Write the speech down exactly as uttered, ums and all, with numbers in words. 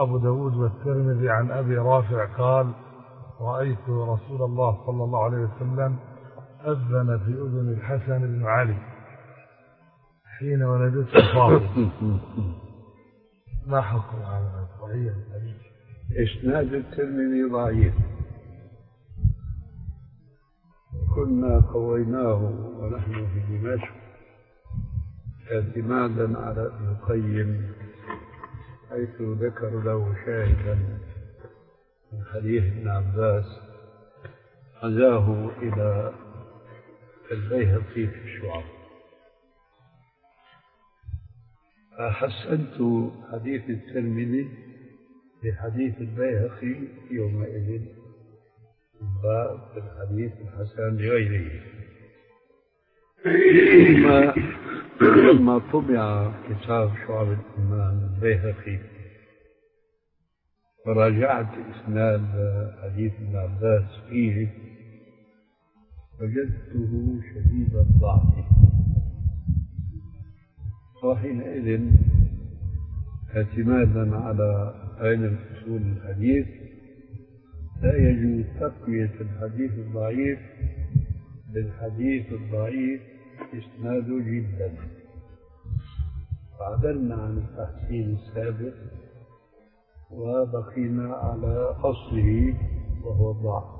وأبو داود والترمذي عن أبي رافع قال: رأيت رسول الله صلى الله عليه وسلم أذن في أذن الحسن بن علي حين ولدته فاطمة. ما حكم على صحيح الحديث؟ إسناد الترمذي ضعيف، كنا قويناه ونحن في دمشق اعتمادا على ابن القيم، حيث ذكر له شاهدا من حديث ابن عباس عزاه إلى البيهقي في الشعب. فحسنت حديث الترمذي بحديث البيهقي يومئذ، باب الحديث الحسن لغيره. ثم لما طبع كتاب شعب الإيمان البيهقي وراجعت إسناد حديث ابن عباس فيه وجدته شديد الضعف، وحينئذ اعتمادا على علم أصول الحديث لا يجوز تقوية الحديث الضعيف بالحديث الضعيف إسناده جدا، فعدلنا عن التحسين السابق وبقينا على أصله وهو الضعف.